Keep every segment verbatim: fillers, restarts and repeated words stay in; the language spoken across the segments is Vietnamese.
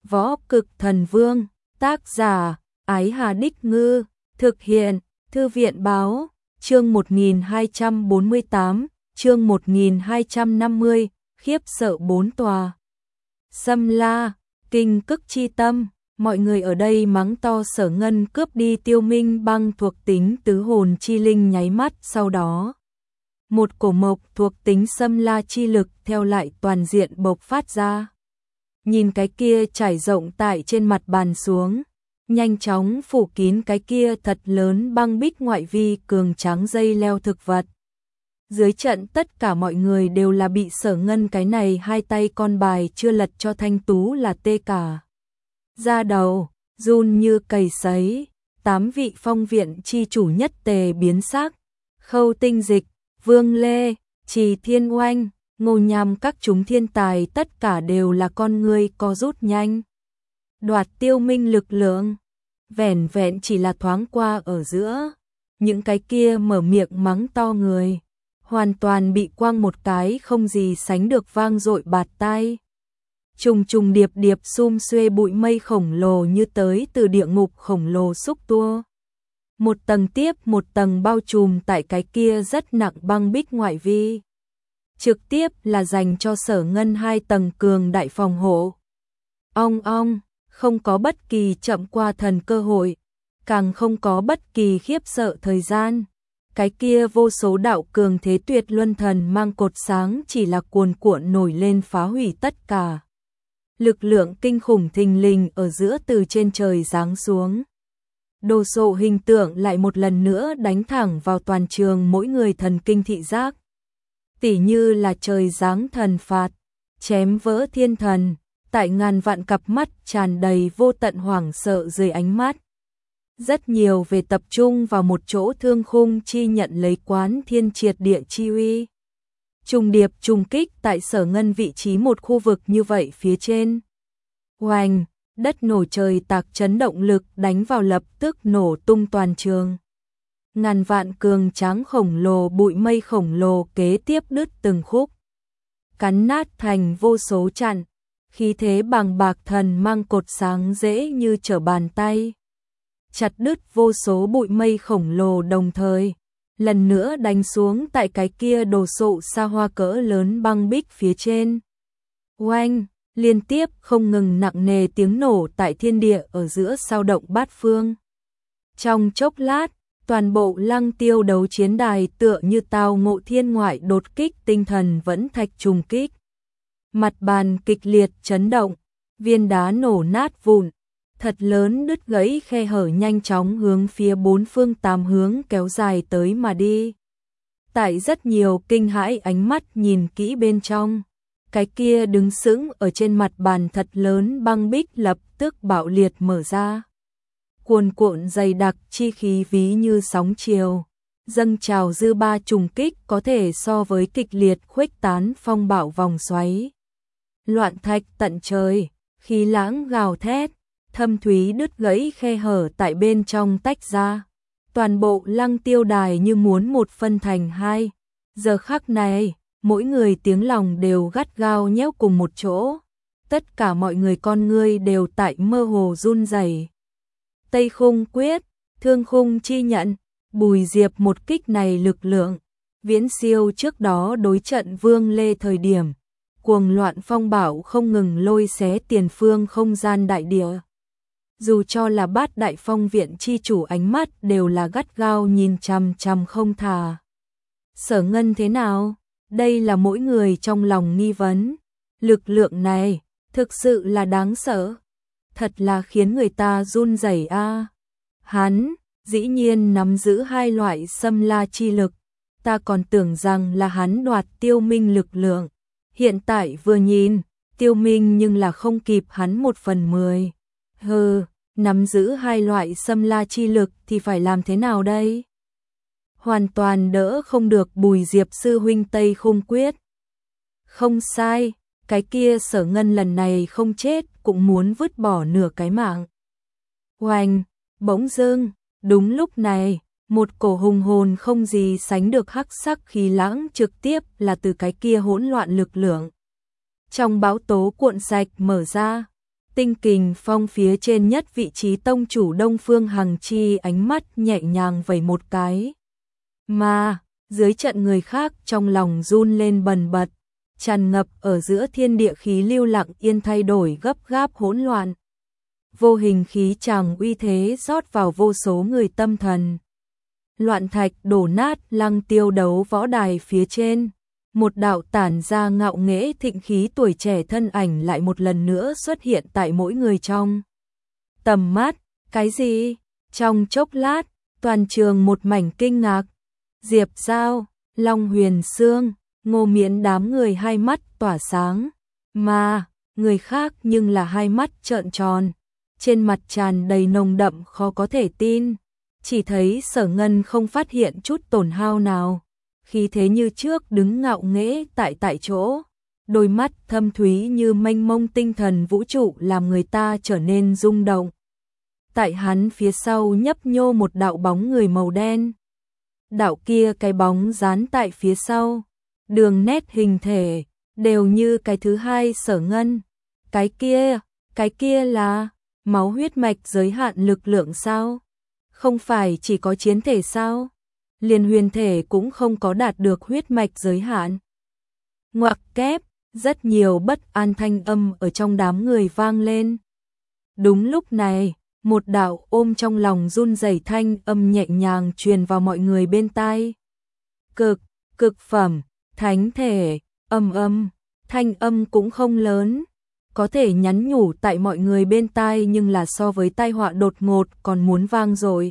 Võ Cực Thần Vương, tác giả, Ái Hà Đích Ngư, thực hiện, Thư viện Báo, chương một nghìn hai trăm bốn mươi tám, chương một nghìn hai trăm năm mươi, khiếp sợ bốn tòa. Xâm La, kinh cức chi tâm, mọi người ở đây mắng to Sở Ngân cướp đi Tiêu Minh Băng thuộc tính tứ hồn chi linh nháy mắt sau đó. Một cổ mộc thuộc tính Xâm La chi lực theo lại toàn diện bộc phát ra. Nhìn cái kia trải rộng tại trên mặt bàn xuống, nhanh chóng phủ kín cái kia thật lớn băng bích ngoại vi cường tráng dây leo thực vật. Dưới trận tất cả mọi người đều là bị Sở Ngân cái này hai tay con bài chưa lật cho thanh tú là tê cả. Ra đầu, run như cầy sấy, tám vị phong viện chi chủ nhất tề biến sắc, Khâu Tinh Dịch, Vương Lê, Trì Thiên Oanh, Ngô Nham các chúng thiên tài tất cả đều là con người co rút nhanh. Đoạt Tiêu Minh lực lượng, vẻn vẹn chỉ là thoáng qua ở giữa, những cái kia mở miệng mắng to người, hoàn toàn bị quang một cái không gì sánh được vang dội bạt tai. Trùng trùng điệp điệp sum xuê bụi mây khổng lồ như tới từ địa ngục khổng lồ xúc tua. Một tầng tiếp một tầng bao trùm tại cái kia rất nặng băng bích ngoại vi. Trực tiếp là dành cho Sở Ngân hai tầng cường đại phòng hộ. Ong ong, không có bất kỳ chậm qua thần cơ hội, càng không có bất kỳ khiếp sợ thời gian. Cái kia vô số đạo cường thế tuyệt luân thần mang cột sáng chỉ là cuồn cuộn nổi lên phá hủy tất cả. Lực lượng kinh khủng thình lình ở giữa từ trên trời giáng xuống. Đồ sộ hình tượng lại một lần nữa đánh thẳng vào toàn trường mỗi người thần kinh thị giác. Tỉ như là trời giáng thần phạt, chém vỡ thiên thần, tại ngàn vạn cặp mắt tràn đầy vô tận hoảng sợ dưới ánh mắt. Rất nhiều về tập trung vào một chỗ thương khung chi nhận lấy quán thiên triệt địa chi uy. Trùng điệp trùng kích tại Sở Ngân vị trí một khu vực như vậy phía trên. Oanh, đất nổ trời tạc chấn động lực đánh vào lập tức nổ tung toàn trường. Ngàn vạn cường tráng khổng lồ bụi mây khổng lồ kế tiếp đứt từng khúc. Cắn nát thành vô số chặn, khí thế bàng bạc thần mang cột sáng dễ như trở bàn tay. Chặt đứt vô số bụi mây khổng lồ đồng thời, lần nữa đánh xuống tại cái kia đồ sộ xa hoa cỡ lớn băng bích phía trên. Oanh, liên tiếp không ngừng nặng nề tiếng nổ tại thiên địa ở giữa sao động bát phương. Trong chốc lát, toàn bộ Lăng Tiêu đấu chiến đài tựa như tao ngộ thiên ngoại đột kích tinh thần vẫn thạch trùng kích. Mặt bàn kịch liệt chấn động, viên đá nổ nát vụn, thật lớn đứt gãy khe hở nhanh chóng hướng phía bốn phương tám hướng kéo dài tới mà đi. Tại rất nhiều kinh hãi ánh mắt nhìn kỹ bên trong, cái kia đứng sững ở trên mặt bàn thật lớn băng bích lập tức bạo liệt mở ra. Cuồn cuộn dày đặc chi khí ví như sóng chiều, dâng trào dư ba trùng kích có thể so với kịch liệt khuếch tán phong bạo vòng xoáy. Loạn thạch tận trời, khí lãng gào thét, thâm thúy đứt gãy khe hở tại bên trong tách ra. Toàn bộ Lăng Tiêu đài như muốn một phân thành hai. Giờ khắc này, mỗi người tiếng lòng đều gắt gao nhéo cùng một chỗ. Tất cả mọi người con ngươi đều tại mơ hồ run rẩy. Tây Khung quyết, Thương Khung chi nhận, Bùi Diệp một kích này lực lượng, viễn siêu trước đó đối trận Vương Lê thời điểm. Cuồng loạn phong bạo không ngừng lôi xé tiền phương không gian đại địa. Dù cho là bát đại phong viện chi chủ ánh mắt đều là gắt gao nhìn chằm chằm không thà. Sở Ngân thế nào? Đây là mỗi người trong lòng nghi vấn. Lực lượng này, thực sự là đáng sợ. Thật là khiến người ta run rẩy a. Hắn, dĩ nhiên nắm giữ hai loại xâm la chi lực. Ta còn tưởng rằng là hắn đoạt Tiêu Minh lực lượng. Hiện tại vừa nhìn, Tiêu Minh nhưng là không kịp hắn một phần mười. Hừ, nắm giữ hai loại xâm la chi lực thì phải làm thế nào đây? Hoàn toàn đỡ không được Bùi Diệp sư huynh Tây Khung quyết. Không sai, cái kia Sở Ngân lần này không chết cũng muốn vứt bỏ nửa cái mạng. Oanh, bỗng dưng, đúng lúc này, một cổ hùng hồn không gì sánh được hắc sắc khí lãng trực tiếp là từ cái kia hỗn loạn lực lượng. Trong bão tố cuộn sạch mở ra, Tinh Kình Phong phía trên nhất vị trí tông chủ Đông Phương Hằng Chi ánh mắt nhẹ nhàng vẩy một cái. Mà, dưới trận người khác trong lòng run lên bần bật, tràn ngập ở giữa thiên địa khí lưu lặng yên thay đổi gấp gáp hỗn loạn. Vô hình khí tràng uy thế rót vào vô số người tâm thần. Loạn thạch đổ nát Lăng Tiêu đấu võ đài phía trên. Một đạo tản ra ngạo nghễ thịnh khí tuổi trẻ thân ảnh lại một lần nữa xuất hiện tại mỗi người trong tầm mắt. Cái gì? Trong chốc lát, toàn trường một mảnh kinh ngạc. Diệp Giao, Long Huyền Sương, Ngô Miễn đám người hai mắt tỏa sáng. Mà, người khác nhưng là hai mắt trợn tròn. Trên mặt tràn đầy nồng đậm khó có thể tin. Chỉ thấy Sở Ngân không phát hiện chút tổn hao nào. Khí thế như trước đứng ngạo nghễ tại tại chỗ, đôi mắt thâm thúy như mênh mông tinh thần vũ trụ làm người ta trở nên rung động. Tại hắn phía sau nhấp nhô một đạo bóng người màu đen. Đạo kia cái bóng dán tại phía sau, đường nét hình thể đều như cái thứ hai Sở Ngân. Cái kia, cái kia là máu huyết mạch giới hạn lực lượng sao? Không phải chỉ có chiến thể sao? Liền huyền thể cũng không có đạt được huyết mạch giới hạn. Ngoặc kép, rất nhiều bất an thanh âm ở trong đám người vang lên. Đúng lúc này, một đạo ôm trong lòng run rẩy thanh âm nhẹ nhàng truyền vào mọi người bên tai. Cực, cực phẩm, thánh thể, âm âm, thanh âm cũng không lớn, có thể nhắn nhủ tại mọi người bên tai nhưng là so với tai họa đột ngột còn muốn vang dội.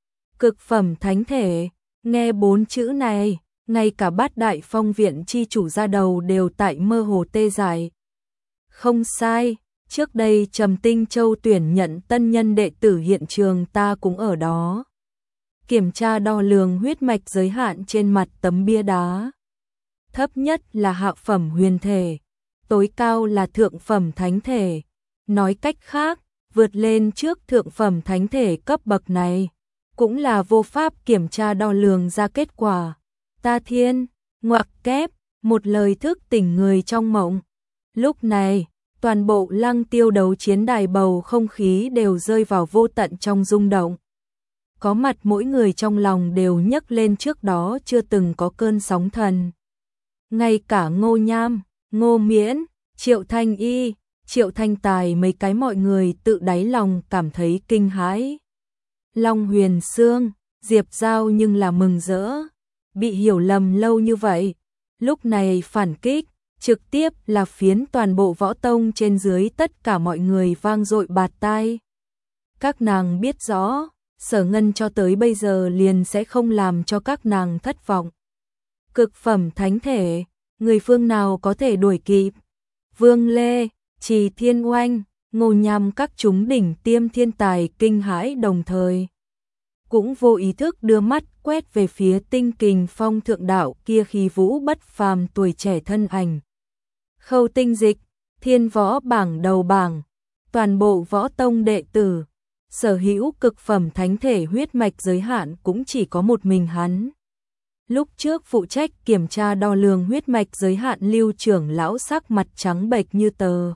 Cực phẩm thánh thể. Nghe bốn chữ này, ngay cả bát đại phong viện chi chủ ra đầu đều tại mơ hồ tê dại. Không sai, trước đây Trầm Tinh Châu tuyển nhận tân nhân đệ tử hiện trường ta cũng ở đó. Kiểm tra đo lường huyết mạch giới hạn trên mặt tấm bia đá. Thấp nhất là hạ phẩm huyền thể, tối cao là thượng phẩm thánh thể. Nói cách khác, vượt lên trước thượng phẩm thánh thể cấp bậc này. Cũng là vô pháp kiểm tra đo lường ra kết quả. Ta thiên, ngoặc kép, một lời thức tỉnh người trong mộng. Lúc này, toàn bộ Lăng Tiêu đấu chiến đài bầu không khí đều rơi vào vô tận trong rung động. Có mặt mỗi người trong lòng đều nhấc lên trước đó chưa từng có cơn sóng thần. Ngay cả Ngô Nham, Ngô Miễn, Triệu Thanh Y, Triệu Thanh Tài mấy cái mọi người tự đáy lòng cảm thấy kinh hãi. Long Huyền Sương, Diệp Giao nhưng là mừng rỡ, bị hiểu lầm lâu như vậy, lúc này phản kích, trực tiếp là phiến toàn bộ võ tông trên dưới tất cả mọi người vang dội bạt tai. Các nàng biết rõ, Sở Ngân cho tới bây giờ liền sẽ không làm cho các nàng thất vọng. Cực phẩm thánh thể, người phương nào có thể đuổi kịp? Vương Lê, Trì Thiên Oanh, Ngô Nham các chúng đỉnh tiêm thiên tài kinh hãi đồng thời. Cũng vô ý thức đưa mắt quét về phía Tinh Kình Phong thượng đạo kia khí vũ bất phàm tuổi trẻ thân ảnh. Khâu Tinh Dịch, thiên võ bảng đầu bảng, toàn bộ võ tông đệ tử, sở hữu cực phẩm thánh thể huyết mạch giới hạn cũng chỉ có một mình hắn. Lúc trước phụ trách kiểm tra đo lường huyết mạch giới hạn Lưu trưởng lão sắc mặt trắng bệch như tờ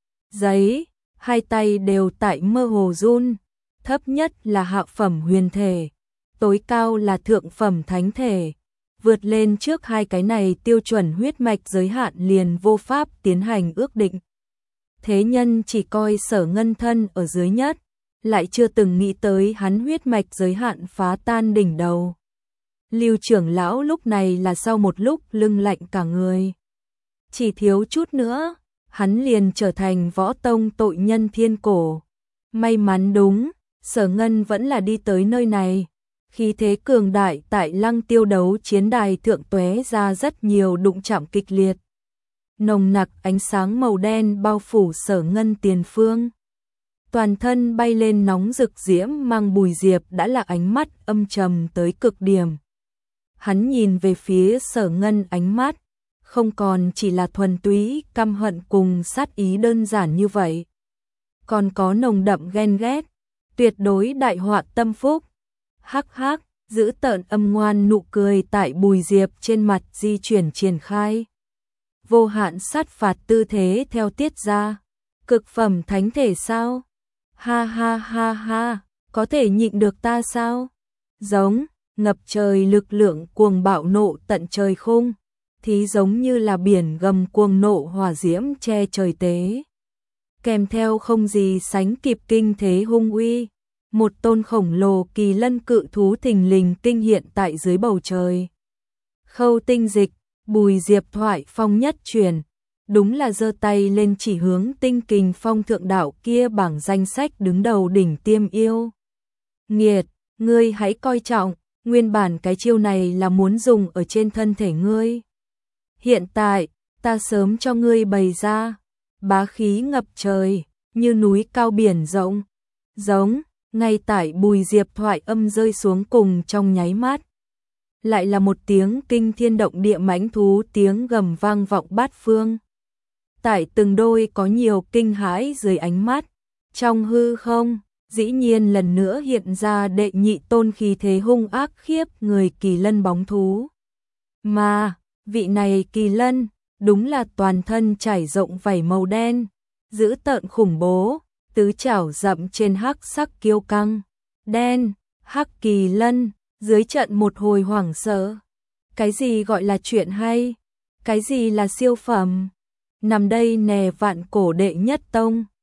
giấy, hai tay đều tại mơ hồ run, thấp nhất là hạ phẩm huyền thể, tối cao là thượng phẩm thánh thể, vượt lên trước hai cái này tiêu chuẩn huyết mạch giới hạn liền vô pháp tiến hành ước định. Thế nhân chỉ coi Sở Ngân thân ở dưới nhất, lại chưa từng nghĩ tới hắn huyết mạch giới hạn phá tan đỉnh đầu. Lưu trưởng lão lúc này là sau một lúc lưng lạnh cả người. Chỉ thiếu chút nữa, hắn liền trở thành võ tông tội nhân thiên cổ. May mắn đúng, Sở Ngân vẫn là đi tới nơi này. Khí thế cường đại tại Lăng Tiêu đấu chiến đài thượng tóe ra rất nhiều đụng chạm kịch liệt. Nồng nặc ánh sáng màu đen bao phủ Sở Ngân tiền phương. Toàn thân bay lên nóng rực diễm mang Bùi Diệp đã là ánh mắt âm trầm tới cực điểm. Hắn nhìn về phía Sở Ngân ánh mắt, không còn chỉ là thuần túy căm hận cùng sát ý đơn giản như vậy. Còn có nồng đậm ghen ghét, tuyệt đối đại họa tâm phúc. Hắc hắc, giữ tợn âm ngoan nụ cười tại Bùi Diệp trên mặt di chuyển triển khai. Vô hạn sát phạt tư thế theo tiết ra. Cực phẩm thánh thể sao? Ha ha ha ha, có thể nhịn được ta sao? Giống, ngập trời lực lượng cuồng bạo nộ tận trời khung, thí giống như là biển gầm cuồng nộ hỏa diễm che trời tế. Kèm theo không gì sánh kịp kinh thế hung uy, một tôn khổng lồ kỳ lân cự thú thình lình kinh hiện tại dưới bầu trời. Khâu Tinh Dịch, Bùi Diệp thoại phong nhất truyền, đúng là giơ tay lên chỉ hướng Tinh Kình Phong thượng đạo kia bảng danh sách đứng đầu đỉnh tiêm yêu. Nghiệt, ngươi hãy coi trọng, nguyên bản cái chiêu này là muốn dùng ở trên thân thể ngươi. Hiện tại, ta sớm cho ngươi bày ra, bá khí ngập trời, như núi cao biển rộng. Giống, ngay tại Bùi Diệp thoại âm rơi xuống cùng trong nháy mắt. Lại là một tiếng kinh thiên động địa mãnh thú tiếng gầm vang vọng bát phương. Tại từng đôi có nhiều kinh hãi dưới ánh mắt, trong hư không, dĩ nhiên lần nữa hiện ra đệ nhị tôn khí thế hung ác khiếp người kỳ lân bóng thú. Mà, vị này kỳ lân, đúng là toàn thân trải rộng vảy màu đen, dữ tợn khủng bố, tứ chảo dậm trên hắc sắc kiêu căng. Đen, hắc kỳ lân, dưới trận một hồi hoảng sợ. Cái gì gọi là chuyện hay? Cái gì là siêu phẩm? Nằm đây nè vạn cổ đệ nhất tông.